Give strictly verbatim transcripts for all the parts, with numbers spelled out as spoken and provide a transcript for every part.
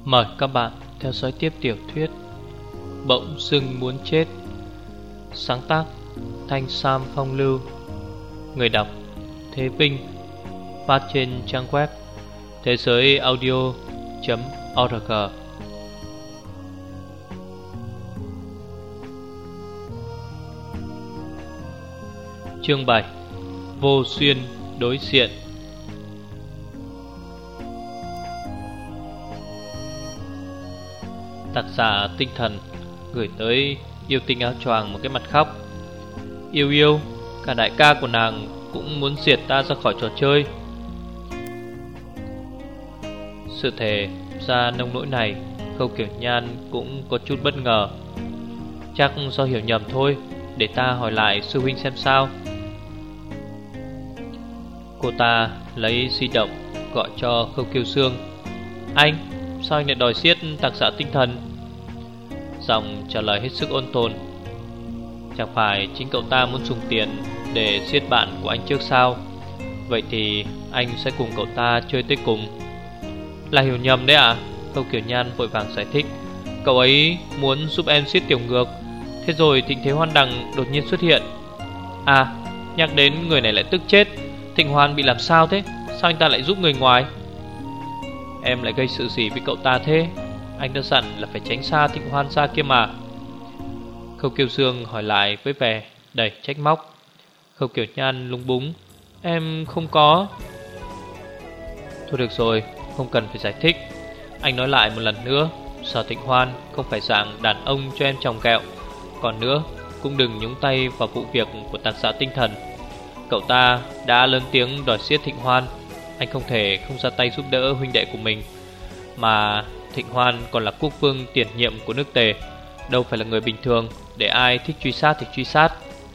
Mời các bạn theo dõi tiếp tiểu thuyết Bỗng dưng muốn chết. Sáng tác Thanh Sam Phong Lưu. Người đọc Thế Vinh. Phát trên trang web thế giới audio chấm org. Chương bảy. Vô duyên đối diện. Tác giả Tinh Thần gửi tới yêu tinh áo choàng một cái mặt khóc. Yêu yêu, cả đại ca của nàng cũng muốn diệt ta ra khỏi trò chơi. Sự thể ra nông nỗi này, Khâu Kiểu Nhan cũng có chút bất ngờ. Chắc do hiểu nhầm thôi, để ta hỏi lại sư huynh xem sao. Cô ta lấy di động gọi cho Khâu Kiêu Sương. Anh, sao anh lại đòi giết Tạc Giả Tinh Thần? Giọng trả lời hết sức ôn tồn. Chẳng phải chính cậu ta muốn dùng tiền để giết bạn của anh trước sao? Vậy thì anh sẽ cùng cậu ta chơi tới cùng. Là hiểu nhầm đấy à? Khâu Kiểu Nhan vội vàng giải thích. Cậu ấy muốn giúp em giết Tiểu Ngược. Thế rồi Thịnh Thế Hoan Đằng đột nhiên xuất hiện. À, nhắc đến người này lại tức chết. Thịnh Hoan bị làm sao thế? Sao anh ta lại giúp người ngoài? Em lại gây sự gì với cậu ta thế? Anh đã dặn là phải tránh xa Thịnh Hoan ra kia mà. Khâu Kiêu Dương hỏi lại với vẻ đầy trách móc. Khâu Kiểu Nhan lúng búng. Em không có. Thôi được rồi, không cần phải giải thích. Anh nói lại một lần nữa, Sở Thịnh Hoan không phải dạng đàn ông cho em trồng kẹo. Còn nữa, cũng đừng nhúng tay vào vụ việc của Tạc Giả Tinh Thần. Cậu ta đã lớn tiếng đòi giết Thịnh Hoan. Anh không thể không ra tay giúp đỡ huynh đệ của mình. Mà Thịnh Hoan còn là quốc vương tiền nhiệm của nước Tề, đâu phải là người bình thường để ai thích truy sát thì truy sát.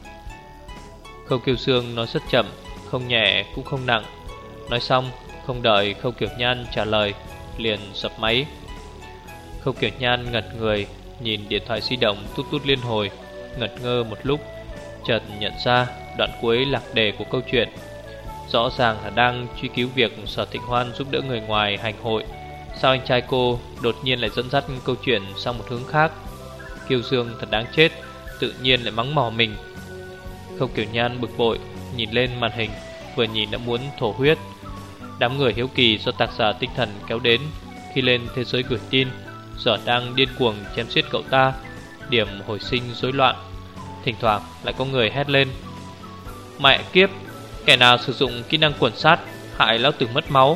Khâu Kiêu Sương nói rất chậm, không nhẹ cũng không nặng. Nói xong, không đợi Khâu Kiểu Nhan trả lời, liền dập máy. Khâu Kiểu Nhan ngẩn người, nhìn điện thoại di động tút tút liên hồi, ngẩn ngơ một lúc, chợt nhận ra đoạn cuối lạc đề của câu chuyện. Rõ ràng là đang truy cứu việc Sở Thịnh Hoan giúp đỡ người ngoài hành hội. Sao anh trai cô đột nhiên lại dẫn dắt câu chuyện sang một hướng khác? Kiêu Dương thật đáng chết, tự nhiên lại mắng mỏ mình. Khâu Kiểu Nhan bực bội, nhìn lên màn hình, vừa nhìn đã muốn thổ huyết. Đám người hiếu kỳ do Tạc Giả Tinh Thần kéo đến khi lên thế giới gửi tin, giờ đang điên cuồng chém giết cậu ta, điểm hồi sinh rối loạn. Thỉnh thoảng lại có người hét lên. Mẹ kiếp, kẻ nào sử dụng kỹ năng quần sát hại lão tử mất máu.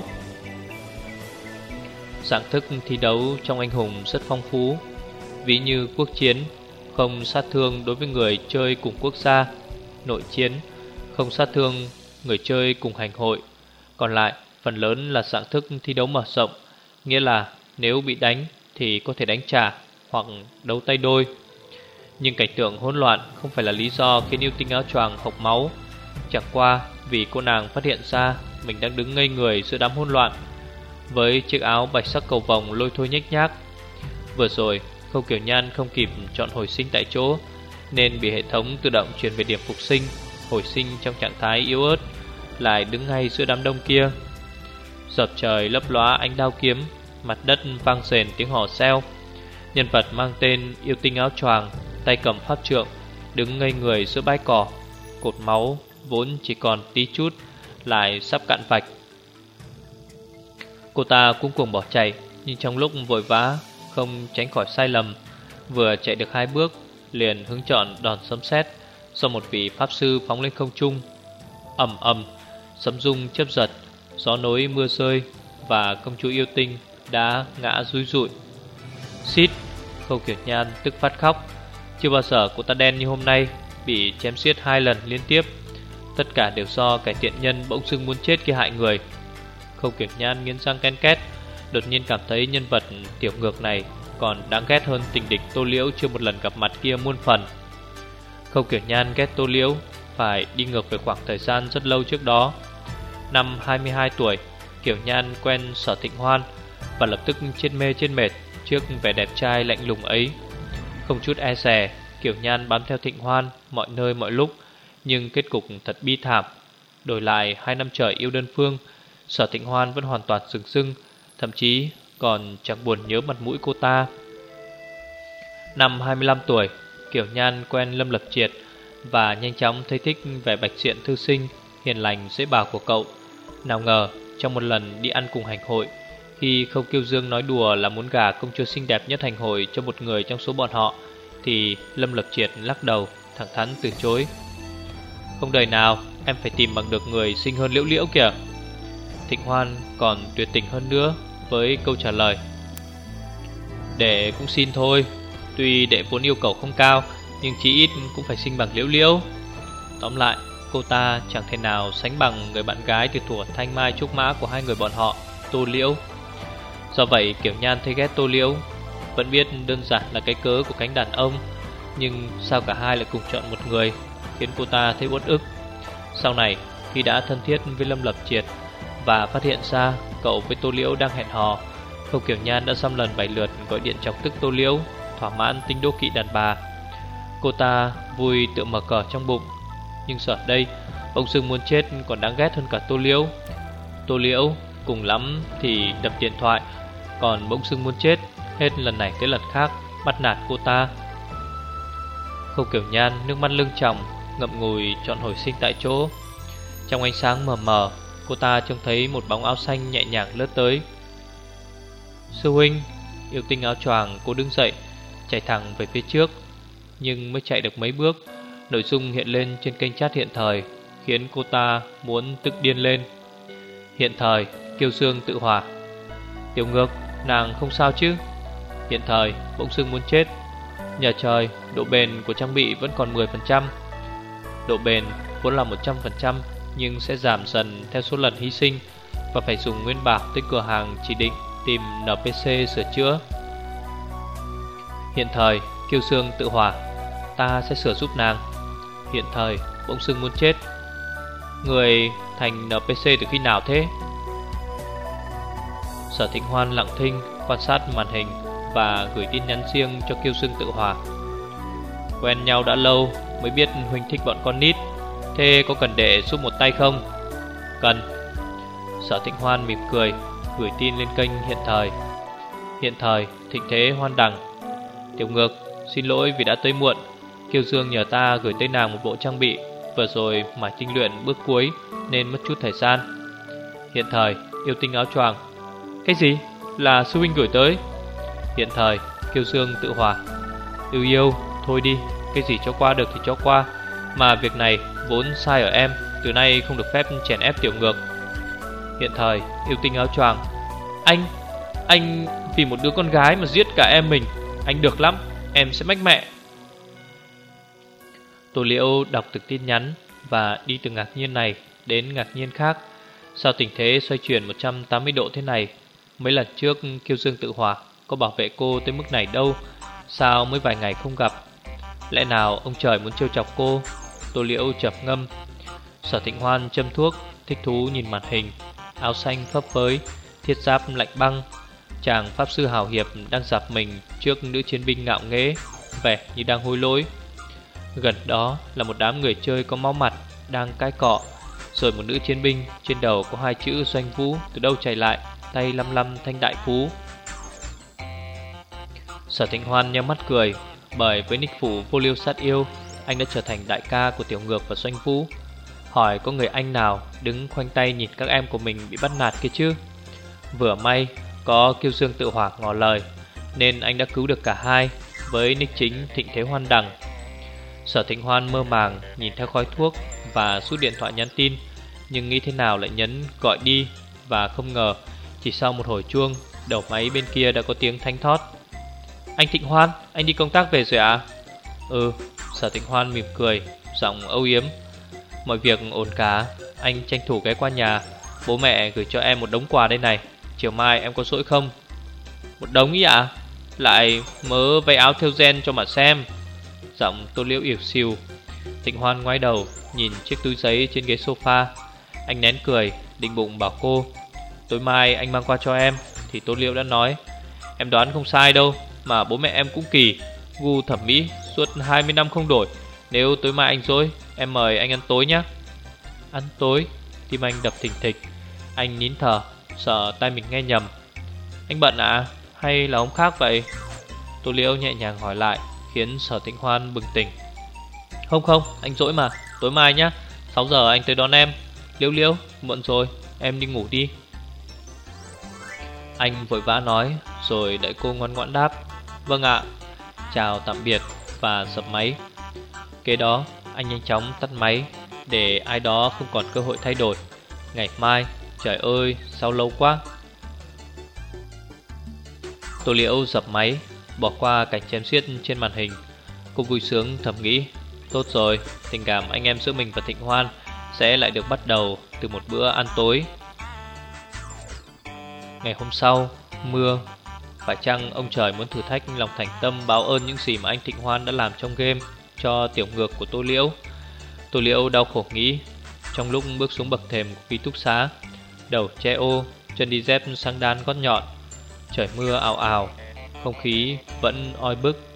Dạng thức thi đấu trong anh hùng rất phong phú. Ví như quốc chiến, không sát thương đối với người chơi cùng quốc gia. Nội chiến, không sát thương người chơi cùng hành hội. Còn lại, phần lớn là dạng thức thi đấu mở rộng, nghĩa là nếu bị đánh thì có thể đánh trả hoặc đấu tay đôi. Nhưng cảnh tượng hỗn loạn không phải là lý do khiến yêu tinh áo choàng hộc máu. Chẳng qua vì cô nàng phát hiện ra mình đang đứng ngây người giữa đám hỗn loạn, với chiếc áo bạch sắc cầu vồng lôi thôi nhếch nhác. Vừa rồi Khâu Kiểu Nhan không kịp chọn hồi sinh tại chỗ, nên bị hệ thống tự động chuyển về điểm phục sinh, hồi sinh trong trạng thái yếu ớt, lại đứng ngay giữa đám đông kia. Dợp trời lấp lóa ánh đao kiếm, mặt đất vang rền tiếng hò reo. Nhân vật mang tên yêu tinh áo choàng, tay cầm pháp trượng, đứng ngây người giữa bãi cỏ. Cột máu vốn chỉ còn tí chút lại sắp cạn vạch. Cô ta cũng cuồng bỏ chạy, nhưng trong lúc vội vã không tránh khỏi sai lầm. Vừa chạy được hai bước, liền hướng chọn đòn sấm sét do một vị pháp sư phóng lên không trung. Ầm ầm, sấm rung chớp giật, gió nối mưa rơi, và công chúa yêu tinh đã ngã rúi rụi. Xít, Khâu Kiểu Nhan tức phát khóc. Chưa bao giờ cô ta đen như hôm nay, bị chém giết hai lần liên tiếp. Tất cả đều do kẻ tiện nhân bỗng dưng muốn chết kia hại người. Khâu Kiểu Nhan nghiến răng ken két, đột nhiên cảm thấy nhân vật Tiểu Ngược này còn đáng ghét hơn tình địch Tô Liễu chưa một lần gặp mặt kia muôn phần. Khâu Kiểu Nhan ghét Tô Liễu phải đi ngược về khoảng thời gian rất lâu trước đó. Năm hai mươi hai tuổi, Kiểu Nhan quen Sở Thịnh Hoan và lập tức chết mê chết mệt trước vẻ đẹp trai lạnh lùng ấy. Không chút e dè, Kiểu Nhan bám theo Thịnh Hoan mọi nơi mọi lúc, nhưng kết cục thật bi thảm. Đổi lại hai năm trời yêu đơn phương, Sở Thịnh Hoan vẫn hoàn toàn sừng sững, thậm chí còn chẳng buồn nhớ mặt mũi cô ta. Năm hai mươi lăm tuổi, Kiều Nhan quen Lâm Lập Triệt và nhanh chóng thấy thích vẻ bạch diện thư sinh, hiền lành dễ bảo của cậu. Nào ngờ trong một lần đi ăn cùng hành hội, khi Khâu Kiêu Dương nói đùa là muốn gả công chúa xinh đẹp nhất hành hội cho một người trong số bọn họ, thì Lâm Lập Triệt lắc đầu, thẳng thắn từ chối. Không đời nào, em phải tìm bằng được người xinh hơn Liễu Liễu kìa. Thịnh Hoan còn tuyệt tình hơn nữa với câu trả lời. Đệ cũng xin thôi, tuy đệ vốn yêu cầu không cao, nhưng chí ít cũng phải xinh bằng Liễu Liễu. Tóm lại, cô ta chẳng thể nào sánh bằng người bạn gái từ thuở thanh mai trúc mã của hai người bọn họ, Tô Liễu. Do vậy Kiều Nhan thấy ghét Tô Liễu, vẫn biết đơn giản là cái cớ của cánh đàn ông, nhưng sao cả hai lại cùng chọn một người, khiến cô ta thấy uất ức. Sau này khi đã thân thiết với Lâm Lập Triệt và phát hiện ra cậu với Tô Liễu đang hẹn hò, Khâu Kiều Nhan đã dăm lần bảy lượt gọi điện chọc tức Tô Liễu, thỏa mãn tính đố kỵ đàn bà. Cô ta vui tự mở cờ trong bụng, nhưng giờ đây bỗng dưng muốn chết còn đáng ghét hơn cả Tô Liễu. Tô Liễu cùng lắm thì đập điện thoại, còn bỗng dưng muốn chết hết lần này tới lần khác bắt nạt cô ta. Khâu Kiều Nhan nước mắt lưng tròng, ngậm ngùi chọn hồi sinh tại chỗ. Trong ánh sáng mờ mờ, cô ta trông thấy một bóng áo xanh nhẹ nhàng lướt tới. Sư huynh. Yêu tinh áo choàng cô đứng dậy, chạy thẳng về phía trước. Nhưng mới chạy được mấy bước, nội dung hiện lên trên kênh chat hiện thời khiến cô ta muốn tức điên lên. Hiện thời, Kiêu Dương tự hỏa. Tiểu Ngược, nàng không sao chứ? Hiện thời, bỗng dưng muốn chết. Nhờ trời, độ bền của trang bị vẫn còn mười phần trăm. Độ bền vốn là một trăm phần trăm, nhưng sẽ giảm dần theo số lần hy sinh, và phải dùng nguyên bạc tới cửa hàng chỉ định tìm en pê xê sửa chữa. Hiện thời, Kiêu Dương tự hỏa. Ta sẽ sửa giúp nàng. Hiện thời, bỗng dưng muốn chết. Người thành en pê xê từ khi nào thế? Sở Thịnh Hoan lặng thinh quan sát màn hình và gửi tin nhắn riêng cho Kiêu Dương tự hỏa. Quen nhau đã lâu mới biết huynh thích bọn con nít, thế có cần để giúp một tay không? Cần. Sở Thịnh Hoan mỉm cười, gửi tin lên kênh hiện thời. Hiện thời, thịnh thế hoan đằng. Tiểu Ngược, xin lỗi vì đã tới muộn. Kiêu Dương nhờ ta gửi tới nàng một bộ trang bị, vừa rồi mải tinh luyện bước cuối nên mất chút thời gian. Hiện thời, yêu tinh áo choàng. Cái gì? Là sư huynh gửi tới? Hiện thời, Kiêu Dương tự hỏa. Yêu yêu, thôi đi, cái gì cho qua được thì cho qua, mà việc này vốn sai ở em, từ nay không được phép chèn ép Tiểu Ngược. Hiện thời, yêu tinh áo choàng. Anh, anh vì một đứa con gái mà giết cả em mình. Anh được lắm, em sẽ mách mẹ. Tô Liễu đọc từng tin nhắn và đi từ ngạc nhiên này đến ngạc nhiên khác. Sao tình thế xoay chuyển một trăm tám mươi độ thế này? Mấy lần trước Kiêu Dương tự hỏa có bảo vệ cô tới mức này đâu, sao mới vài ngày không gặp? Lẽ nào ông trời muốn trêu chọc cô? Tô Liễu chập ngâm. Sở Thịnh Hoan châm thuốc, thích thú nhìn màn hình. Áo xanh phấp phới, thiết giáp lạnh băng, chàng pháp sư hào hiệp đang dạp mình trước nữ chiến binh ngạo nghễ, vẻ như đang hối lỗi. Gần đó là một đám người chơi có máu mặt đang cãi cọ, rồi một nữ chiến binh trên đầu có hai chữ Doanh Vũ từ đâu chạy lại, tay lăm lăm thanh đại phú. Sở Thịnh Hoan nhắm mắt cười, bởi với nick phủ vô liêu sát yêu, anh đã trở thành đại ca của Tiểu Ngược và Doanh Vũ. Hỏi có người anh nào đứng khoanh tay nhìn các em của mình bị bắt nạt kia chứ? Vừa may có Kiêu Dương tự hỏa ngỏ lời, nên anh đã cứu được cả hai với nick chính Thịnh Thế Hoan Đằng. Sở Thịnh Hoan mơ màng nhìn theo khói thuốc và rút điện thoại nhắn tin, nhưng nghĩ thế nào lại nhấn gọi đi, và không ngờ chỉ sau một hồi chuông, đầu máy bên kia đã có tiếng thánh thót. Anh Thịnh Hoan, anh đi công tác về rồi à? Ừ. Sở Thịnh Hoan mỉm cười, giọng âu yếm. Mọi việc ổn cả, anh tranh thủ ghé qua nhà. Bố mẹ gửi cho em một đống quà đây này, chiều mai em có rỗi không? Một đống ý ạ? À? Lại mớ váy áo thêu gen cho mà xem. Giọng Tô Liễu ỉu xìu. Thịnh Hoan ngoái đầu nhìn chiếc túi giấy trên ghế sofa. Anh nén cười, định bụng bảo cô tối mai anh mang qua cho em. Thì Tô Liễu đã nói, em đoán không sai đâu, mà bố mẹ em cũng kỳ, gu thẩm mỹ suốt hai mươi năm không đổi. Nếu tối mai anh rỗi, em mời anh ăn tối nhé. Ăn tối? Tim anh đập thình thịch. Anh nín thở, sợ tai mình nghe nhầm. Anh bận à? Hay là hôm khác vậy? Tô Liễu nhẹ nhàng hỏi lại, khiến Sở Tĩnh Hoan bừng tỉnh. Không không, anh rỗi mà, tối mai nhá, sáu giờ anh tới đón em. Liễu Liễu, muộn rồi, em đi ngủ đi. Anh vội vã nói, rồi đợi cô ngoan ngoãn đáp vâng ạ, chào tạm biệt và dập máy. Kế đó anh nhanh chóng tắt máy, để ai đó không còn cơ hội thay đổi. Ngày mai, trời ơi, sao lâu quá. Tô Liễu dập máy, bỏ qua cảnh chém xiết trên màn hình. Cô vui sướng thầm nghĩ, tốt rồi, tình cảm anh em giữa mình và Thịnh Hoan sẽ lại được bắt đầu từ một bữa ăn tối. Ngày hôm sau, mưa. Phải chăng ông trời muốn thử thách lòng thành tâm báo ơn những gì mà anh Thịnh Hoan đã làm trong game cho tiểu ngược của Tô Liễu? Tô Liễu đau khổ nghĩ. Trong lúc bước xuống bậc thềm của ký túc xá, đầu che ô, chân đi dép sang đan gót nhọn, trời mưa ào ào, không khí vẫn oi bức.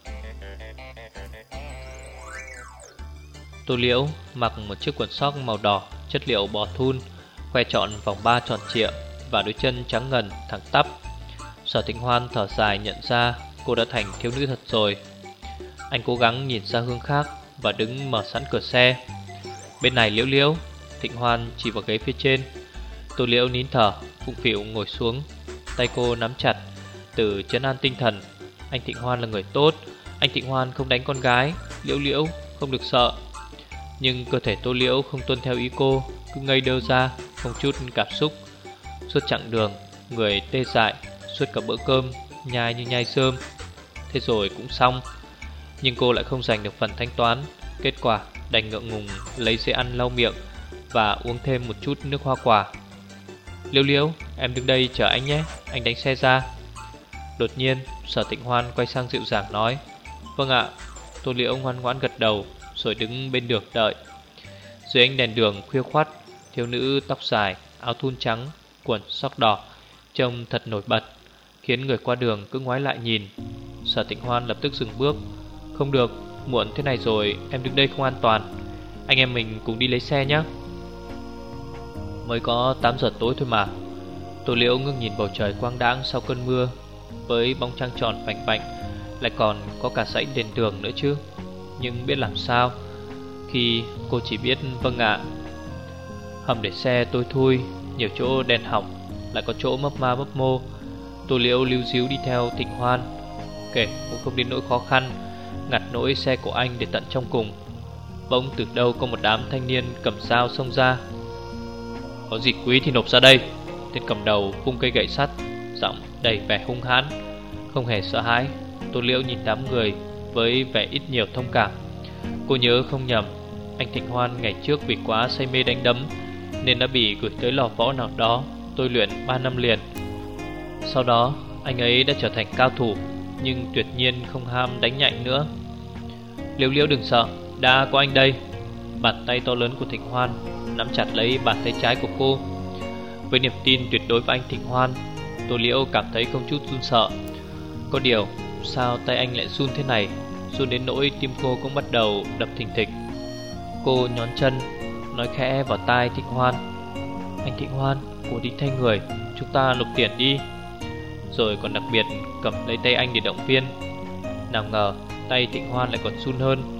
Tô Liễu mặc một chiếc quần sóc màu đỏ, chất liệu bò thun, khoe trọn vòng ba tròn trịa và đôi chân trắng ngần thẳng tắp. Sở Tĩnh Hoan thở dài nhận ra cô đã thành thiếu nữ thật rồi. Anh cố gắng nhìn ra hướng khác và đứng mở sẵn cửa xe. Bên này Liễu Liễu. Thịnh Hoan chỉ vào ghế phía trên. Tô Liễu nín thở, phụng phịu ngồi xuống. Tay cô nắm chặt, từ trấn an tinh thần. Anh Thịnh Hoan là người tốt, anh Thịnh Hoan không đánh con gái. Liễu Liễu không được sợ. Nhưng cơ thể Tô Liễu không tuân theo ý cô, cứ ngây đơ ra, không chút cảm xúc. Suốt chặng đường, người tê dại. Suốt cả bữa cơm, nhai như nhai rơm. Thế rồi cũng xong. Nhưng cô lại không giành được phần thanh toán. Kết quả đành ngượng ngùng lấy giấy ăn lau miệng và uống thêm một chút nước hoa quả. Liễu Liễu, em đứng đây chờ anh nhé, anh đánh xe ra. Đột nhiên Sở Tĩnh Hoan quay sang dịu dàng nói, vâng ạ. Tô Liễu ngoan ngoãn gật đầu, rồi đứng bên đường đợi. Dưới ánh đèn đường khuya khoắt, thiếu nữ tóc dài, áo thun trắng, quần sóc đỏ trông thật nổi bật, khiến người qua đường cứ ngoái lại nhìn. Sở Tĩnh Hoan lập tức dừng bước. Không được, muộn thế này rồi, em đứng đây không an toàn. Anh em mình cùng đi lấy xe nhé. Mới có tám giờ tối thôi mà. Tô Liễu ngước nhìn bầu trời quang đãng sau cơn mưa, với bóng trăng tròn vành vạnh, lại còn có cả dãy đèn đường nữa chứ. Nhưng biết làm sao khi cô chỉ biết vâng ạ. Hầm để xe tối thui, nhiều chỗ đèn hỏng, lại có chỗ mấp ma mấp mô. Tô Liễu líu díu đi theo Thịnh Hoan. Kể cũng không đến nỗi khó khăn, ngặt nỗi xe của anh để tận trong cùng. Bỗng từ đâu có một đám thanh niên cầm dao xông ra. Có gì quý thì nộp ra đây. Tên cầm đầu vung cây gậy sắt, giọng đầy vẻ hung hãn. Không hề sợ hãi, Tô Liễu nhìn đám người với vẻ ít nhiều thông cảm. Cô nhớ không nhầm, anh Thịnh Hoan ngày trước vì quá say mê đánh đấm nên đã bị gửi tới lò võ nào đó tôi luyện ba năm liền. Sau đó anh ấy đã trở thành cao thủ, nhưng tuyệt nhiên không ham đánh nhạnh nữa. Liễu Liễu đừng sợ, đã có anh đây. Bàn tay to lớn của Thịnh Hoan nắm chặt lấy bàn tay trái của cô. Với niềm tin tuyệt đối với anh Thịnh Hoan, Tô Liễu cảm thấy không chút run sợ. Có điều, sao tay anh lại run thế này, run đến nỗi tim cô cũng bắt đầu đập thình thịch. Cô nhón chân, nói khẽ vào tai Thịnh Hoan, anh Thịnh Hoan, cô đi thay người, chúng ta nộp tiền đi. Rồi còn đặc biệt cầm lấy tay anh để động viên. Nào ngờ tay Thịnh Hoan lại còn run hơn.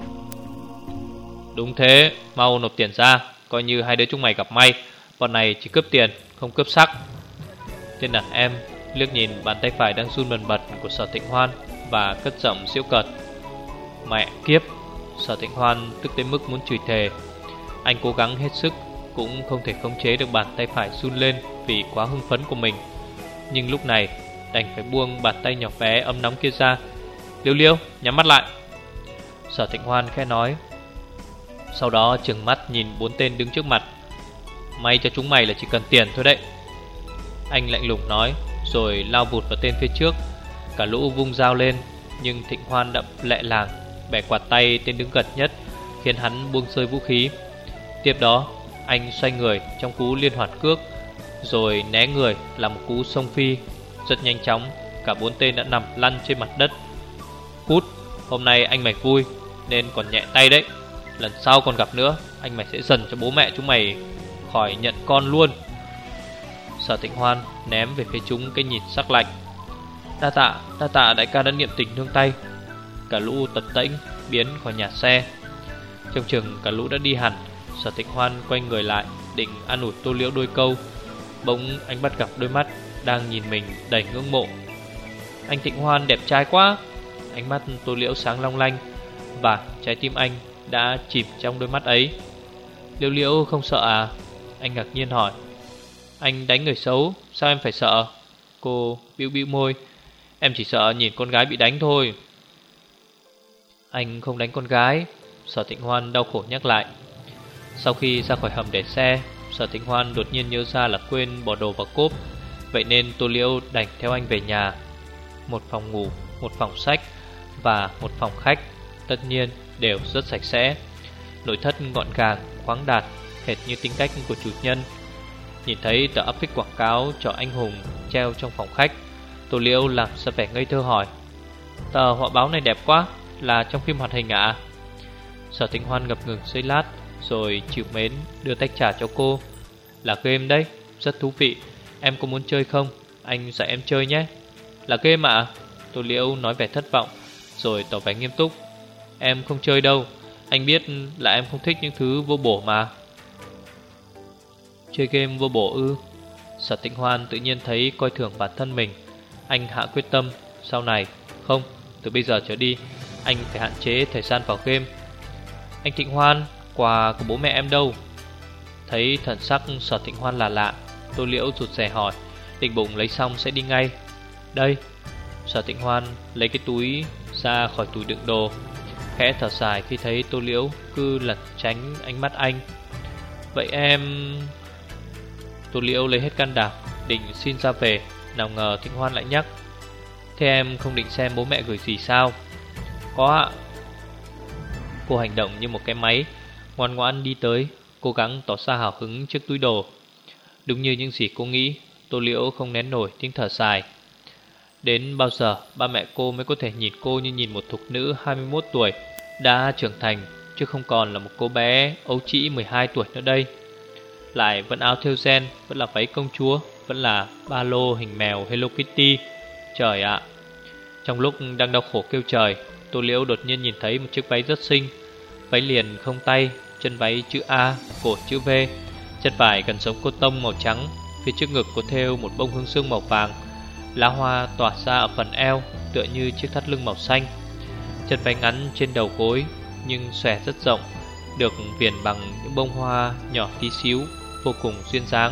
Đúng thế, mau nộp tiền ra, coi như hai đứa chúng mày gặp may. Bọn này chỉ cướp tiền, không cướp sắc. Tên đàn em liếc nhìn bàn tay phải đang run bần bật của Sở Thịnh Hoan và cất giọng giễu cợt. Mẹ kiếp. Sở Thịnh Hoan tức tới mức muốn chửi thề. Anh cố gắng hết sức cũng không thể khống chế được bàn tay phải run lên vì quá hưng phấn của mình. Nhưng lúc này đành phải buông bàn tay nhỏ bé ấm nóng kia ra. Liễu Liễu, nhắm mắt lại. Sở Thịnh Hoan khẽ nói. Sau đó trừng mắt nhìn bốn tên đứng trước mặt. May cho chúng mày là chỉ cần tiền thôi đấy. Anh lạnh lùng nói, rồi lao vụt vào tên phía trước. Cả lũ vung dao lên, nhưng Thịnh Hoan đã lẹ làng bẻ quạt tay tên đứng gần nhất, khiến hắn buông rơi vũ khí. Tiếp đó anh xoay người trong cú liên hoàn cước, rồi né người làm một cú xông phi. Rất nhanh chóng, cả bốn tên đã nằm lăn trên mặt đất. Cút, hôm nay anh mày vui nên còn nhẹ tay đấy. Lần sau còn gặp nữa, anh mày sẽ dần cho bố mẹ chúng mày khỏi nhận con luôn. Sở Thịnh Hoan ném về phía chúng cái nhìn sắc lạnh. Đa tạ, đa tạ đại ca đã niệm tình nương tay. Cả lũ tập tễnh biến khỏi nhà xe. Trông chừng cả lũ đã đi hẳn. Sở Thịnh Hoan quay người lại định an ủi Tô Liễu đôi câu, bỗng anh bắt gặp đôi mắt đang nhìn mình đầy ngưỡng mộ. Anh Thịnh Hoan đẹp trai quá. Ánh mắt Tô Liễu sáng long lanh, và trái tim anh đã chìm trong đôi mắt ấy. Liễu Liễu không sợ à? Anh ngạc nhiên hỏi. Anh đánh người xấu, sao em phải sợ? Cô bĩu bĩu môi. Em chỉ sợ nhìn con gái bị đánh thôi. Anh không đánh con gái. Sở Thịnh Hoan đau khổ nhắc lại. Sau khi ra khỏi hầm để xe, Sở Thịnh Hoan đột nhiên nhớ ra là quên bỏ đồ vào cốp. Vậy nên Tô Liễu đành theo anh về nhà. Một phòng ngủ, một phòng sách và một phòng khách, tất nhiên đều rất sạch sẽ. Nội thất gọn gàng, khoáng đạt, hệt như tính cách của chủ nhân. Nhìn thấy tờ áp phích quảng cáo cho anh hùng treo trong phòng khách, Tô Liễu làm ra vẻ ngây thơ hỏi. Tờ họa báo này đẹp quá, là trong phim hoạt hình ạ? Sở Thịnh Hoan ngập ngừng giây lát, rồi chịu mến đưa tách trà cho cô. Là game đấy, rất thú vị. Em có muốn chơi không? Anh dạy em chơi nhé. Là game ạ? Tô Liễu nói vẻ thất vọng, rồi tỏ vẻ nghiêm túc. Em không chơi đâu. Anh biết là em không thích những thứ vô bổ mà. Chơi game vô bổ ư? Sở Thịnh Hoan tự nhiên thấy coi thường bản thân mình. Anh hạ quyết tâm, sau này không, từ bây giờ trở đi anh phải hạn chế thời gian vào game. Anh Thịnh Hoan, quà của bố mẹ em đâu? Thấy thần sắc Sở Thịnh Hoan là lạ, Tô Liễu rụt rè hỏi, định bụng lấy xong sẽ đi ngay. Đây. Sở Thịnh Hoan lấy cái túi ra khỏi túi đựng đồ, khẽ thở dài khi thấy Tô Liễu cứ lẩn tránh ánh mắt anh. Vậy em... Tô Liễu lấy hết can đảm định xin ra về, nào ngờ Thịnh Hoan lại nhắc. Thế em không định xem bố mẹ gửi gì sao? Có ạ. Cô hành động như một cái máy, ngoan ngoãn đi tới, cố gắng tỏ ra hào hứng trước túi đồ. Đúng như những gì cô nghĩ, Tô Liễu không nén nổi tiếng thở dài. Đến bao giờ ba mẹ cô mới có thể nhìn cô như nhìn một thục nữ hai mươi mốt tuổi đã trưởng thành, chứ không còn là một cô bé ấu trĩ mười hai tuổi nữa đây. Lại vẫn áo thêu ren, vẫn là váy công chúa, vẫn là ba lô hình mèo Hello Kitty. Trời ạ. Trong lúc đang đau khổ kêu trời, Tô Liễu đột nhiên nhìn thấy một chiếc váy rất xinh. Váy liền không tay, chân váy chữ A, cổ chữ V, chất vải gần giống cô tông màu trắng. Phía trước ngực có thêu một bông hương sương màu vàng. Lá hoa tỏa ra ở phần eo, tựa như chiếc thắt lưng màu xanh. Chân váy ngắn trên đầu gối, nhưng xòe rất rộng, được viền bằng những bông hoa nhỏ tí xíu, vô cùng duyên dáng.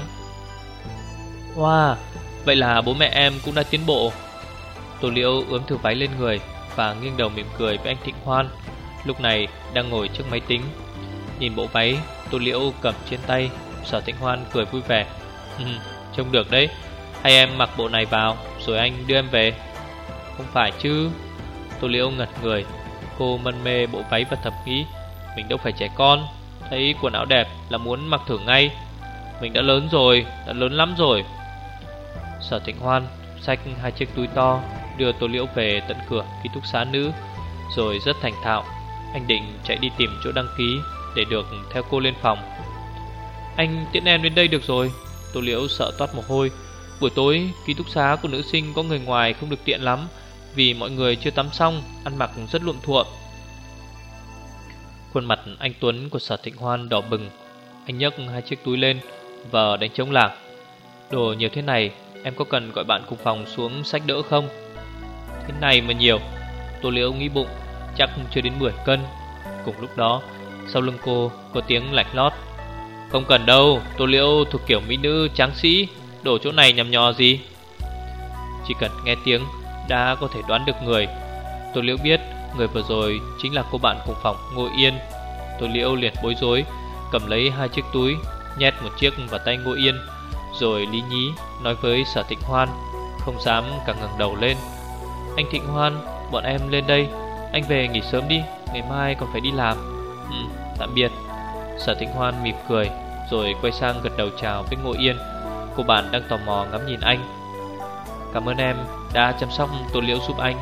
Wow, vậy là bố mẹ em cũng đã tiến bộ. Tô Liễu ướm thử váy lên người và nghiêng đầu mỉm cười với anh Thịnh Hoan, lúc này đang ngồi trước máy tính. Nhìn bộ váy Tô Liễu cầm trên tay, Sở Thịnh Hoan cười vui vẻ. Ừ, trông được đấy. Hay em mặc bộ này vào rồi anh đưa em về? Không phải chứ. Tô Liễu ngẩn người. Cô mân mê bộ váy và thầm nghĩ, mình đâu phải trẻ con, thấy quần áo đẹp là muốn mặc thử ngay. Mình đã lớn rồi, đã lớn lắm rồi. Sở Thịnh Hoan xách hai chiếc túi to, đưa Tô Liễu về tận cửa ký túc xá nữ, rồi rất thành thạo. Anh định chạy đi tìm chỗ đăng ký để được theo cô lên phòng. Anh tiễn em đến đây được rồi. Tô Liễu sợ toát mồ hôi. Buổi tối ký túc xá của nữ sinh có người ngoài không được tiện lắm, vì mọi người chưa tắm xong, ăn mặc rất luộm thuộm. Khuôn mặt anh Tuấn của Sở Thịnh Hoan đỏ bừng. Anh nhấc hai chiếc túi lên, vờ đánh trống lảng. Đồ nhiều thế này, em có cần gọi bạn cùng phòng xuống xách đỡ không? Thế này mà nhiều. Tô Liễu nghĩ bụng, chắc chưa đến mười cân. Cùng lúc đó, sau lưng cô có tiếng lạch lót. Không cần đâu, Tô Liễu thuộc kiểu mỹ nữ tráng sĩ, đổ chỗ này nhằm nhò gì. Chỉ cần nghe tiếng đã có thể đoán được người. Tô Liễu biết người vừa rồi chính là cô bạn cùng phòng Ngô Yên. Tô Liễu liền bối rối, cầm lấy hai chiếc túi, nhét một chiếc vào tay Ngô Yên, rồi lý nhí nói với Sở Thịnh Hoan, không dám cả ngẩng đầu lên. Anh Thịnh Hoan, bọn em lên đây. Anh về nghỉ sớm đi, ngày mai còn phải đi làm. Ừ, tạm biệt. Sở Thịnh Hoan mỉm cười, rồi quay sang gật đầu chào với Ngô Yên. Cô bạn đang tò mò ngắm nhìn anh. Cảm ơn em đã chăm sóc Tô Liễu giúp anh.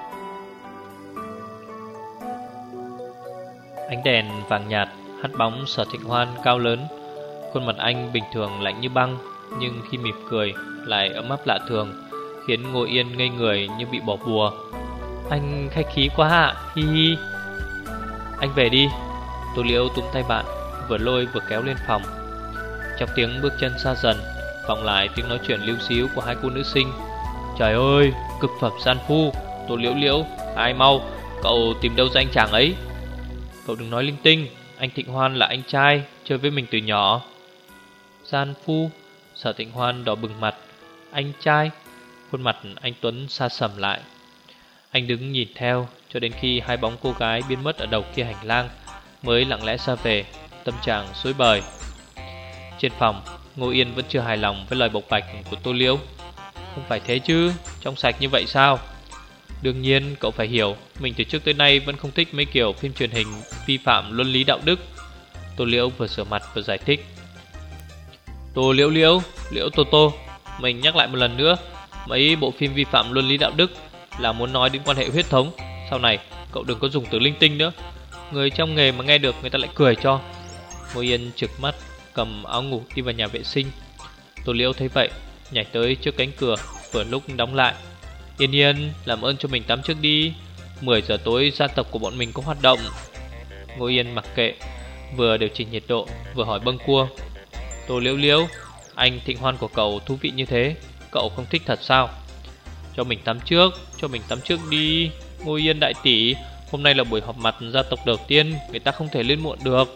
Ánh đèn vàng nhạt hắt bóng Sở Thịnh Hoan cao lớn. Khuôn mặt anh bình thường lạnh như băng, nhưng khi mỉm cười lại ấm áp lạ thường, khiến Ngô Yên ngây người như bị bỏ bùa. Anh khách khí quá ạ, hi hi. Anh về đi. Tô Liễu túm tay bạn, vừa lôi vừa kéo lên phòng. Trong tiếng bước chân xa dần, vọng lại tiếng nói chuyện líu xíu của hai cô nữ sinh. Trời ơi, cực phẩm gian phu. Tô Liễu Liễu, ai mau, cậu tìm đâu ra anh chàng ấy? Cậu đừng nói linh tinh, anh Thịnh Hoan là anh trai, chơi với mình từ nhỏ. Gian phu? Sở Thịnh Hoan đỏ bừng mặt. Anh trai? Khuôn mặt anh Tuấn xa sầm lại. Anh đứng nhìn theo cho đến khi hai bóng cô gái biến mất ở đầu kia hành lang, mới lặng lẽ ra về, tâm trạng rối bời. Trên phòng, Ngô Yên vẫn chưa hài lòng với lời bộc bạch của Tô Liễu. Không phải thế chứ, trong sạch như vậy sao? Đương nhiên cậu phải hiểu, mình từ trước tới nay vẫn không thích mấy kiểu phim truyền hình vi phạm luân lý đạo đức. Tô Liễu vừa sửa mặt vừa giải thích. Tô Liễu Liễu, Liễu Tô Tô, mình nhắc lại một lần nữa, mấy bộ phim vi phạm luân lý đạo đức là muốn nói đến quan hệ huyết thống. Sau này cậu đừng có dùng từ linh tinh nữa, người trong nghề mà nghe được người ta lại cười cho. Ngô Yên trực mắt, cầm áo ngủ đi vào nhà vệ sinh. Tô Liễu thấy vậy, nhảy tới trước cánh cửa vừa lúc đóng lại. Yên Yên, làm ơn cho mình tắm trước đi, mười giờ tối gia tộc của bọn mình có hoạt động. Ngô Yên mặc kệ, vừa điều chỉnh nhiệt độ vừa hỏi bâng cua. Tô Liễu Liễu, anh Thịnh Hoan của cậu thú vị như thế, cậu không thích thật sao? Cho mình tắm trước, cho mình tắm trước đi. Ngô Yên đại tỷ, hôm nay là buổi họp mặt gia tộc đầu tiên, người ta không thể lên muộn được.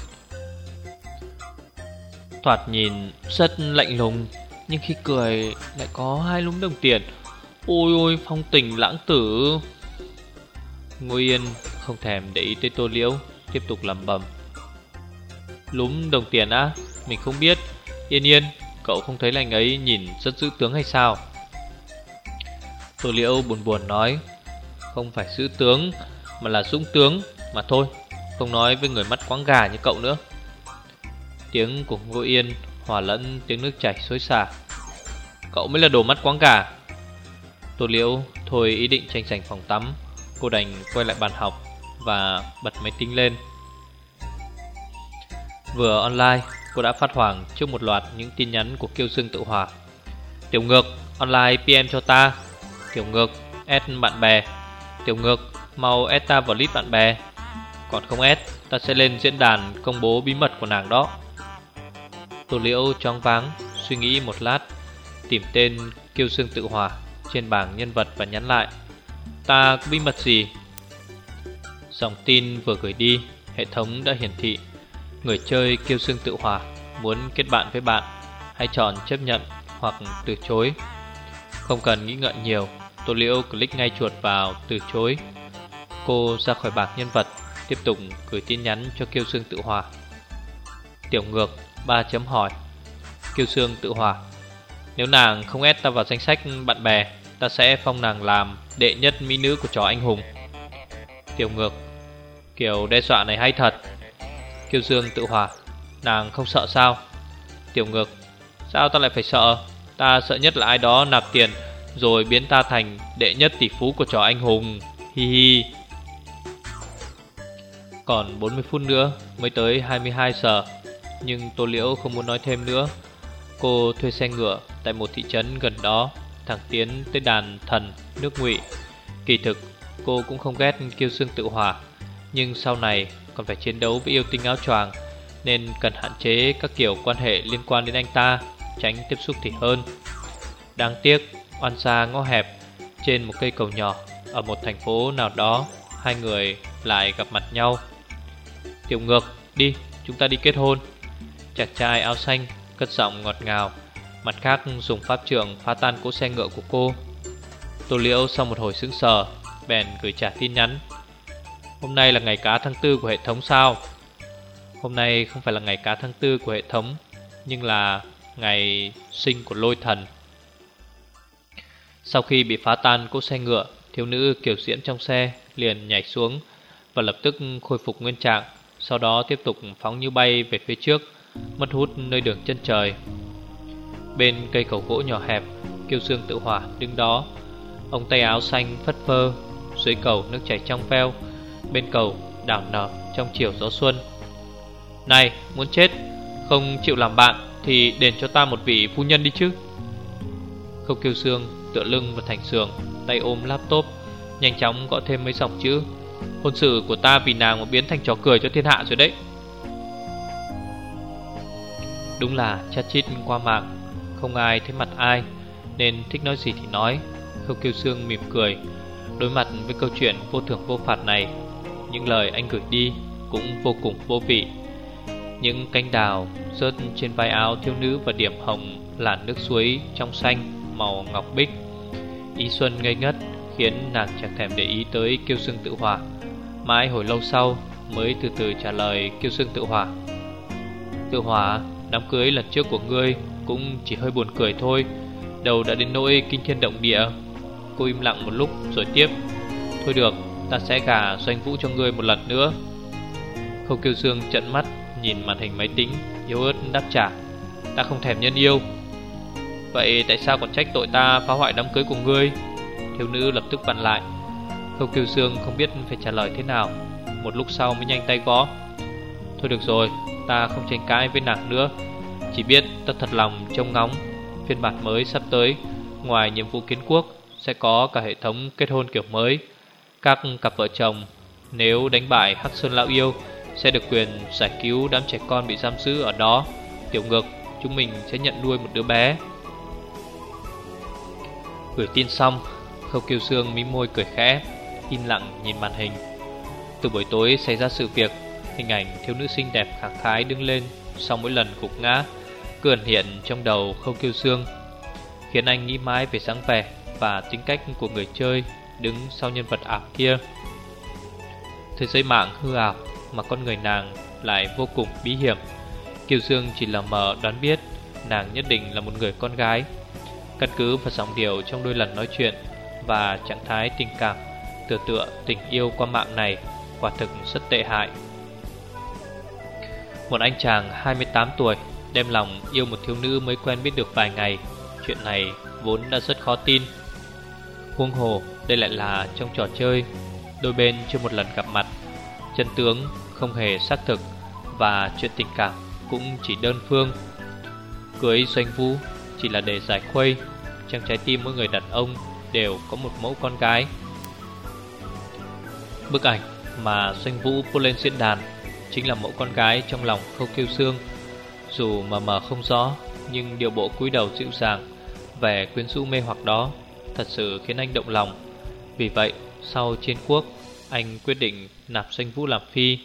Thoạt nhìn rất lạnh lùng, nhưng khi cười lại có hai lúm đồng tiền. Ôi ôi, phong tình lãng tử. Ngô Yên không thèm để ý tới Tô Liễu, tiếp tục lẩm bẩm. Lúm đồng tiền á? Mình không biết. Yên Yên, cậu không thấy là anh ấy nhìn rất dữ tướng hay sao? Tô Liễu buồn buồn nói. Không phải dữ tướng, mà là dũng tướng mà thôi. Không nói với người mắt quáng gà như cậu nữa. Tiếng của Ngô Yên hòa lẫn tiếng nước chảy xối xả. Cậu mới là đồ mắt quáng gà. Tô Liễu thôi ý định tranh giành phòng tắm, cô đành quay lại bàn học và bật máy tính lên. Vừa online, cô đã phát hoảng trước một loạt những tin nhắn của Kiêu Dương Tự Hòa. Tiểu Ngược, online pê em cho ta. Tiểu Ngược, add bạn bè. Tiểu Ngược, mau add ta vào list bạn bè. Còn không add, ta sẽ lên diễn đàn công bố bí mật của nàng đó. Tô Liễu choáng váng, suy nghĩ một lát, tìm tên Kiêu Dương Tự Hòa trên bảng nhân vật và nhắn lại. Ta có bí mật gì? Dòng tin vừa gửi đi, hệ thống đã hiển thị người chơi Kiêu Dương Tự Hòa muốn kết bạn với bạn, hãy chọn chấp nhận hoặc từ chối. Không cần nghĩ ngợi nhiều, Tô Liễu click ngay chuột vào từ chối. Cô ra khỏi bảng nhân vật, tiếp tục gửi tin nhắn cho Kiêu Dương Tự Hòa. Tiểu Ngược ba chấm hỏi. Kiêu Dương Tự Hòa, nếu nàng không ép ta vào danh sách bạn bè, ta sẽ phong nàng làm đệ nhất mỹ nữ của trò anh hùng. Tiểu Ngược, kiểu đe dọa này hay thật. Kiêu Dương Tự Hòa, nàng không sợ sao? Tiểu Ngược, sao ta lại phải sợ? Ta sợ nhất là ai đó nạp tiền rồi biến ta thành đệ nhất tỷ phú của trò anh hùng. Hi hi. Còn bốn mươi phút nữa mới tới hai mươi hai giờ, nhưng Tô Liễu không muốn nói thêm nữa. Cô thuê xe ngựa tại một thị trấn gần đó, thẳng tiến tới đàn thần nước Ngụy. Kỳ thực cô cũng không ghét Kiêu Dương Tự Hòa, nhưng sau này còn phải chiến đấu với yêu tinh áo choàng, nên cần hạn chế các kiểu quan hệ liên quan đến anh ta, tránh tiếp xúc thì hơn. Đáng tiếc, oan xa ngõ hẹp, trên một cây cầu nhỏ ở một thành phố nào đó, hai người lại gặp mặt nhau. Tiểu Ngược, đi, chúng ta đi kết hôn. Chàng trai áo xanh cất giọng ngọt ngào, mặt khác dùng pháp trượng phá tan cỗ xe ngựa của cô. Tô Liễu sau một hồi sững sờ, bèn gửi trả tin nhắn. Hôm nay là ngày cá tháng tư của hệ thống sao? Hôm nay không phải là ngày cá tháng tư của hệ thống, nhưng là ngày sinh của Lôi Thần. Sau khi bị phá tan cỗ xe ngựa, thiếu nữ kiều diễm trong xe liền nhảy xuống và lập tức khôi phục nguyên trạng. Sau đó tiếp tục phóng như bay về phía trước, mất hút nơi đường chân trời. Bên cây cầu gỗ nhỏ hẹp, Kiêu Dương Tự Hòa đứng đó, ông tay áo xanh phất phơ. Dưới cầu nước chảy trong veo, bên cầu đảo nở trong chiều gió xuân. Này, muốn chết, không chịu làm bạn thì đền cho ta một vị phu nhân đi chứ. Khâu Kiêu Sương tựa lưng vào thành giường, tay ôm laptop, nhanh chóng gõ thêm mấy dòng chữ. Hôn sự của ta vì nàng mà biến thành trò cười cho thiên hạ rồi đấy. Đúng là chat chít qua mạng, không ai thấy mặt ai, nên thích nói gì thì nói. Khâu Kiêu Sương mỉm cười. Đối mặt với câu chuyện vô thưởng vô phạt này, những lời anh gửi đi cũng vô cùng vô vị. Những cánh đào rớt trên vai áo thiếu nữ và điểm hồng làn nước suối trong xanh màu ngọc bích. Ý xuân ngây ngất khiến nàng chẳng thèm để ý tới Kiêu Sương Tự Hỏa. Mãi hồi lâu sau mới từ từ trả lời Kiêu Sương Tự Hỏa. Tự Hỏa, đám cưới lần trước của ngươi cũng chỉ hơi buồn cười thôi, đâu đã đến nỗi kinh thiên động địa. Cô im lặng một lúc rồi tiếp. Thôi được, ta sẽ gả Doanh Vũ cho ngươi một lần nữa. Khâu Kiêu Sương trợn mắt nhìn màn hình máy tính, yếu ớt đáp trả. Ta không thèm nhân yêu. Vậy tại sao còn trách tội ta phá hoại đám cưới của ngươi? Thiếu nữ lập tức vặn lại. Khâu Kiêu Sương không biết phải trả lời thế nào, một lúc sau mới nhanh tay gõ. Thôi được rồi, ta không tranh cãi với nàng nữa, chỉ biết ta thật lòng trông ngóng phiên bản mới sắp tới. Ngoài nhiệm vụ kiến quốc sẽ có cả hệ thống kết hôn kiểu mới. Các cặp vợ chồng nếu đánh bại Hắc Sơn Lão Yêu sẽ được quyền giải cứu đám trẻ con bị giam giữ ở đó. Tiểu Ngược, chúng mình sẽ nhận nuôi một đứa bé. Gửi tin xong, Khâu Kiêu Sương mím môi cười khẽ, im lặng nhìn màn hình. Từ buổi tối xảy ra sự việc, hình ảnh thiếu nữ xinh đẹp khẳng khái đứng lên sau mỗi lần gục ngã cứ ẩn hiện trong đầu Khâu Kiêu Sương, khiến anh nghĩ mãi về dáng vẻ và tính cách của người chơi đứng sau nhân vật ảo kia. Thế giới mạng hư ảo mà con người nàng lại vô cùng bí hiểm. Kiều Sương chỉ lờ mờ đoán biết nàng nhất định là một người con gái. Căn cứ vào giọng điệu trong đôi lần nói chuyện và trạng thái tình cảm tựa tựa tình yêu qua mạng này, quả thực rất tệ hại. Một anh chàng hai mươi tám tuổi đem lòng yêu một thiếu nữ mới quen biết được vài ngày, chuyện này vốn đã rất khó tin. Huống hồ đây lại là trong trò chơi, đôi bên chưa một lần gặp mặt, chân tướng không hề xác thực và chuyện tình cảm cũng chỉ đơn phương. Cưới Doanh Vũ chỉ là để giải khuây, trong trái tim mỗi người đàn ông đều có một mẫu con gái. Bức ảnh mà Doanh Vũ post lên diễn đàn chính là mẫu con gái trong lòng Khâu Kiêu Sương. Dù mờ mờ không rõ, nhưng điệu bộ cúi đầu dịu dàng, vẻ quyến rũ mê hoặc đó thật sự khiến anh động lòng. Vì vậy, sau chiến quốc, anh quyết định nạp Doanh Vũ làm phi.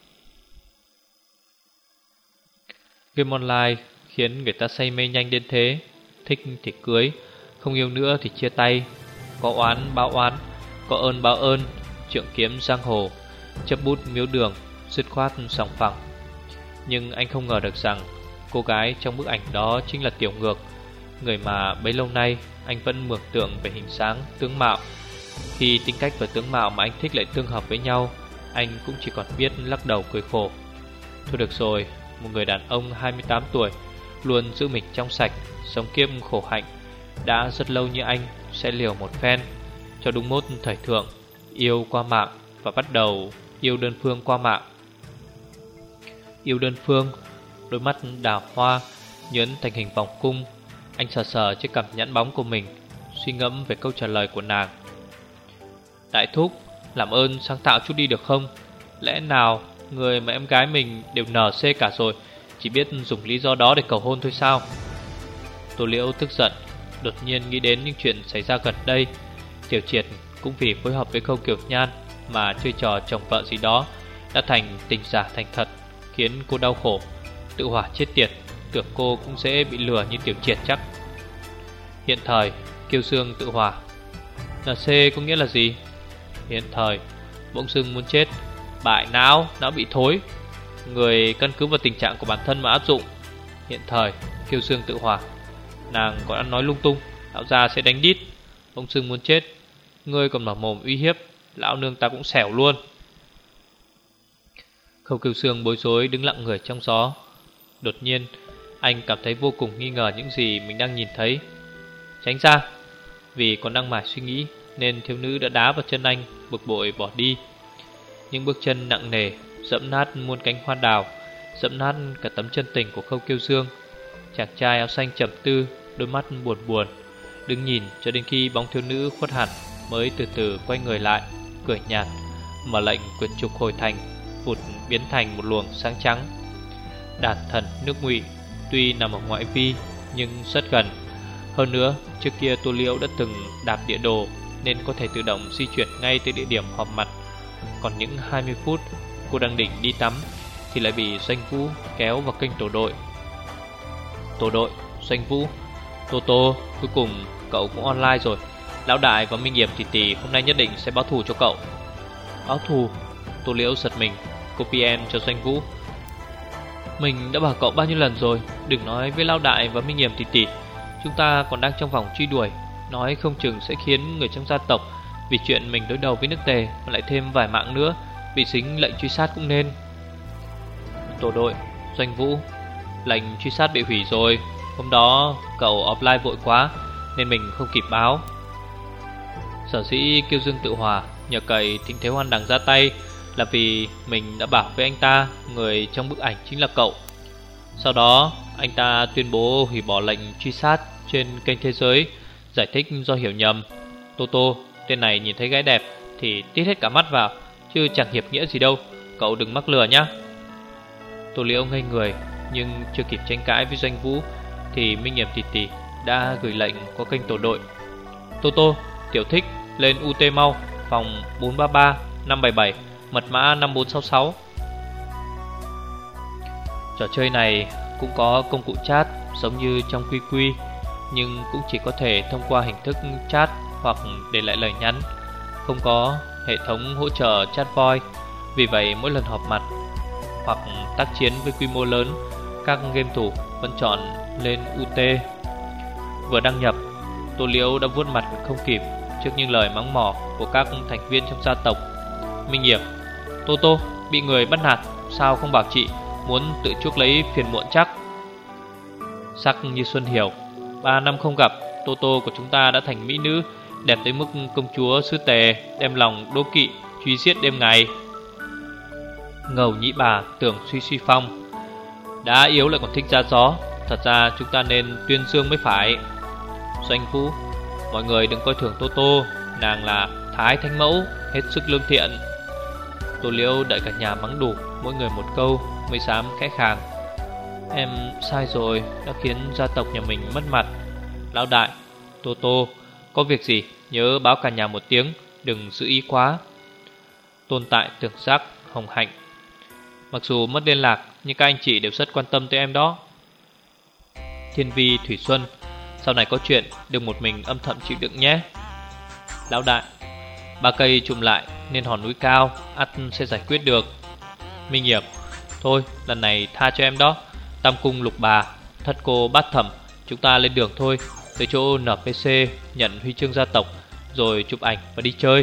Game online khiến người ta say mê nhanh đến thế. Thích thì cưới, không yêu nữa thì chia tay. Có oán báo oán, có ơn báo ơn. Trượng kiếm giang hồ, chấp bút miếu đường, dứt khoát sòng phẳng. Nhưng anh không ngờ được rằng cô gái trong bức ảnh đó chính là Tiểu Ngược, người mà bấy lâu nay anh vẫn mường tượng về hình dáng, tướng mạo. Khi tính cách và tướng mạo mà anh thích lại tương hợp với nhau, anh cũng chỉ còn biết lắc đầu cười khổ. Thôi được rồi, một người đàn ông hai mươi tám tuổi luôn giữ mình trong sạch, sống kiếp khổ hạnh, đã rất lâu như anh sẽ liều một phen cho đúng mốt thời thượng, yêu qua mạng và bắt đầu yêu đơn phương qua mạng. Yêu đơn phương, đôi mắt đào hoa nhớn thành hình vòng cung. Anh sờ sờ chiếc cằm nhẵn bóng của mình, suy ngẫm về câu trả lời của nàng. Đại thúc, làm ơn sáng tạo chút đi được không? Lẽ nào người mà em gái mình đều nờ xê cả rồi, chỉ biết dùng lý do đó để cầu hôn thôi sao? Tô Liễu tức giận, đột nhiên nghĩ đến những chuyện xảy ra gần đây. Tiểu Triệt cũng vì phối hợp với Khâu Kiều Nhan mà chơi trò chồng vợ gì đó, đã thành tình giả thành thật, khiến cô đau khổ. Tự Hỏa chết tiệt, tưởng cô cũng sẽ bị lừa như Tiểu Triệt chắc. Hiện thời, Kiêu Sương Tự Hỏa. en xê có nghĩa là gì? Hiện thời, bỗng dưng muốn chết, bại não, não bị thối. Người căn cứ vào tình trạng của bản thân mà áp dụng. Hiện thời, Kiêu Sương Tự Hỏa. Nàng còn ăn nói lung tung, lão già sẽ đánh đít. Bỗng dưng muốn chết, ngươi còn mở mồm uy hiếp, lão nương ta cũng xẻo luôn. Khâu Kiêu Sương bối rối đứng lặng người trong gió. Đột nhiên anh cảm thấy vô cùng nghi ngờ những gì mình đang nhìn thấy. Tránh ra. Vì còn đang mải suy nghĩ nên thiếu nữ đã đá vào chân anh, bực bội bỏ đi. Những bước chân nặng nề dẫm nát muôn cánh hoa đào, dẫm nát cả tấm chân tình của Khâu Kiêu Sương. Chàng trai áo xanh trầm tư, đôi mắt buồn buồn, đứng nhìn cho đến khi bóng thiếu nữ khuất hẳn, mới từ từ quay người lại, cười nhạt, mở lệnh quyệt trục hồi thành, vụt biến thành một luồng sáng trắng. Đàn thần nước Ngụy tuy nằm ở ngoại vi nhưng rất gần. Hơn nữa, trước kia Tô Liễu đã từng đạp địa đồ nên có thể tự động di chuyển ngay tới địa điểm họp mặt. Còn những hai mươi phút cô đang định đi tắm thì lại bị Doanh Vũ kéo vào kênh tổ đội. Tổ đội, Doanh Vũ, Tô Tô, cuối cùng cậu cũng online rồi. Lão đại và Minh Hiểm tỷ tỷ hôm nay nhất định sẽ báo thù cho cậu. Báo thù? Tô Liễu giật mình, cô pê em cho Doanh Vũ. Mình đã bảo cậu bao nhiêu lần rồi, đừng nói với Lão đại và Minh Hiểm tỷ tỷ. Chúng ta còn đang trong vòng truy đuổi, nói không chừng sẽ khiến người trong gia tộc vì chuyện mình đối đầu với nước Tề mà lại thêm vài mạng nữa bị dính lệnh truy sát cũng nên. Tổ đội, Doanh Vũ, lệnh truy sát bị hủy rồi. Hôm đó cậu offline vội quá nên mình không kịp báo. Sở dĩ Kiêu Dương tự hòa nhờ cậy Thịnh Thế Hoan Đằng ra tay là vì mình đã bảo với anh ta người trong bức ảnh chính là cậu. Sau đó anh ta tuyên bố hủy bỏ lệnh truy sát trên kênh thế giới, giải thích do hiểu nhầm. Tô Tô, tên này nhìn thấy gái đẹp thì tít hết cả mắt vào, chứ chẳng hiệp nghĩa gì đâu, cậu đừng mắc lừa nhá. Tô Liễu ngây người, nhưng chưa kịp tranh cãi với Doanh Vũ thì Minh Hiểm tỷ tỷ đã gửi lệnh qua kênh tổ đội. Tô Tô, Tiểu Thích lên u tê mau, phòng bốn ba ba năm bảy bảy, mật mã năm bốn sáu sáu. Trò chơi này cũng có công cụ chat giống như trong quy quy, nhưng cũng chỉ có thể thông qua hình thức chat hoặc để lại lời nhắn, không có hệ thống hỗ trợ chat voice. Vì vậy mỗi lần họp mặt hoặc tác chiến với quy mô lớn, các game thủ vẫn chọn lên u tê. Vừa đăng nhập, Tô Liễu đã vuốt mặt không kịp trước những lời mắng mỏ của các thành viên trong gia tộc. Minh Hiểm, Tô Tô bị người bắt nạt, sao không bảo chị, muốn tự chuốc lấy phiền muộn chắc. Sắc như xuân hiểu, ba năm không gặp, Tô Tô của chúng ta đã thành mỹ nữ, đẹp tới mức công chúa xứ Tề đem lòng đố kỵ, truy giết đêm ngày. Ngầu nhĩ bà tưởng suy suy phong, đã yếu lại còn thích ra gió, thật ra chúng ta nên tuyên dương mới phải. Doanh Vũ, mọi người đừng coi thường Tô Tô, nàng là Thái Thánh Mẫu, hết sức lương thiện. Tô Liễu đợi cả nhà mắng đủ, mỗi người một câu mới dám khẽ khàng. Em sai rồi, đã khiến gia tộc nhà mình mất mặt. Lão đại, Tô Tô, có việc gì nhớ báo cả nhà một tiếng, đừng giữ ý quá. Tồn tại tưởng giác hồng hạnh, mặc dù mất liên lạc nhưng các anh chị đều rất quan tâm tới em đó. Thiên Vi Thủy Xuân, sau này có chuyện đừng một mình âm thầm chịu đựng nhé. Lão đại, ba cây chùm lại nên hòn núi cao, ắt sẽ giải quyết được. Minh Hiểm, thôi lần này tha cho em đó. Tam cung lục bà, thất cô bát thẩm, chúng ta lên đường thôi, tới chỗ en pê xê nhận huy chương gia tộc, rồi chụp ảnh và đi chơi.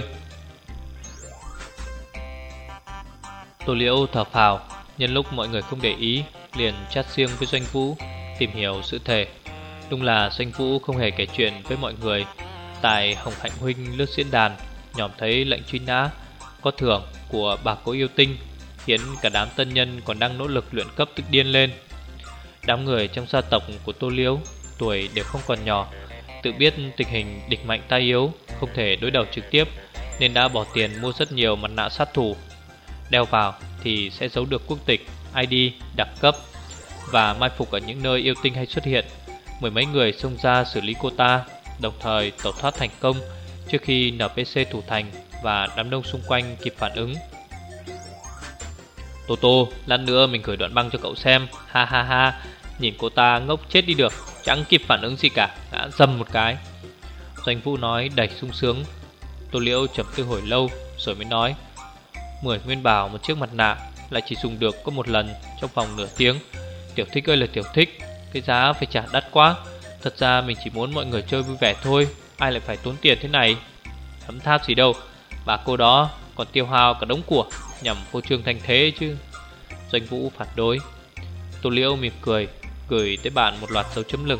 Tô Liễu thở phào, nhân lúc mọi người không để ý, liền chat riêng với Doanh Vũ tìm hiểu sự thể. Đúng là Doanh Vũ không hề kể chuyện với mọi người. Tại Hồng Hạnh huynh lướt diễn đàn, nhòm thấy lệnh truy nã có thưởng của bà cố yêu tinh, khiến cả đám tân nhân còn đang nỗ lực luyện cấp tức điên lên. Đám người trong gia tộc của Tô Liễu tuổi đều không còn nhỏ, tự biết tình hình địch mạnh ta yếu, không thể đối đầu trực tiếp, nên đã bỏ tiền mua rất nhiều mặt nạ sát thủ. Đeo vào thì sẽ giấu được quốc tịch, i đê, đặc cấp và mai phục ở những nơi yêu tinh hay xuất hiện. Mười mấy người xông ra xử lý cô ta, đồng thời tẩu thoát thành công trước khi en pê xê thủ thành và đám đông xung quanh kịp phản ứng. Tô Tô, lát nữa mình gửi đoạn băng cho cậu xem. Ha ha ha, nhìn cô ta ngốc chết đi được, chẳng kịp phản ứng gì cả, đã dầm một cái. Doanh Vũ nói đầy sung sướng. Tô Liễu trầm tư hồi lâu rồi mới nói, mười nguyên bảo một chiếc mặt nạ lại chỉ dùng được có một lần trong vòng nửa tiếng. Tiểu Thích ơi là Tiểu Thích, cái giá phải trả đắt quá. Thật ra mình chỉ muốn mọi người chơi vui vẻ thôi, ai lại phải tốn tiền thế này. Thấm tháp gì đâu, bà cô đó còn tiêu hao cả đống của nhằm phô trương thanh thế chứ. Doanh Vũ phản đối. Tô Liễu mỉm cười, gửi tới bạn một loạt dấu chấm lưng.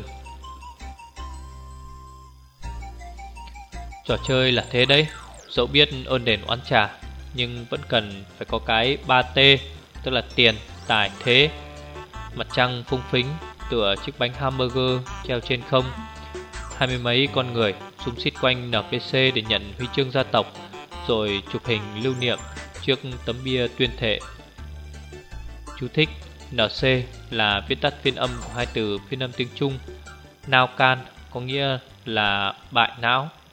Trò chơi là thế đấy, dẫu biết ơn đền oán trả, nhưng vẫn cần phải có cái ba T, tức là tiền, tài, thế. Mặt trăng phung phính, tựa chiếc bánh hamburger treo trên không. Hai mươi mấy con người xúm xít quanh en pê xê để nhận huy chương gia tộc, rồi chụp hình lưu niệm trước tấm bia tuyên thệ. Chú thích: en xê là viết tắt phiên âm của hai từ phiên âm tiếng Trung. Nao can có nghĩa là bại não,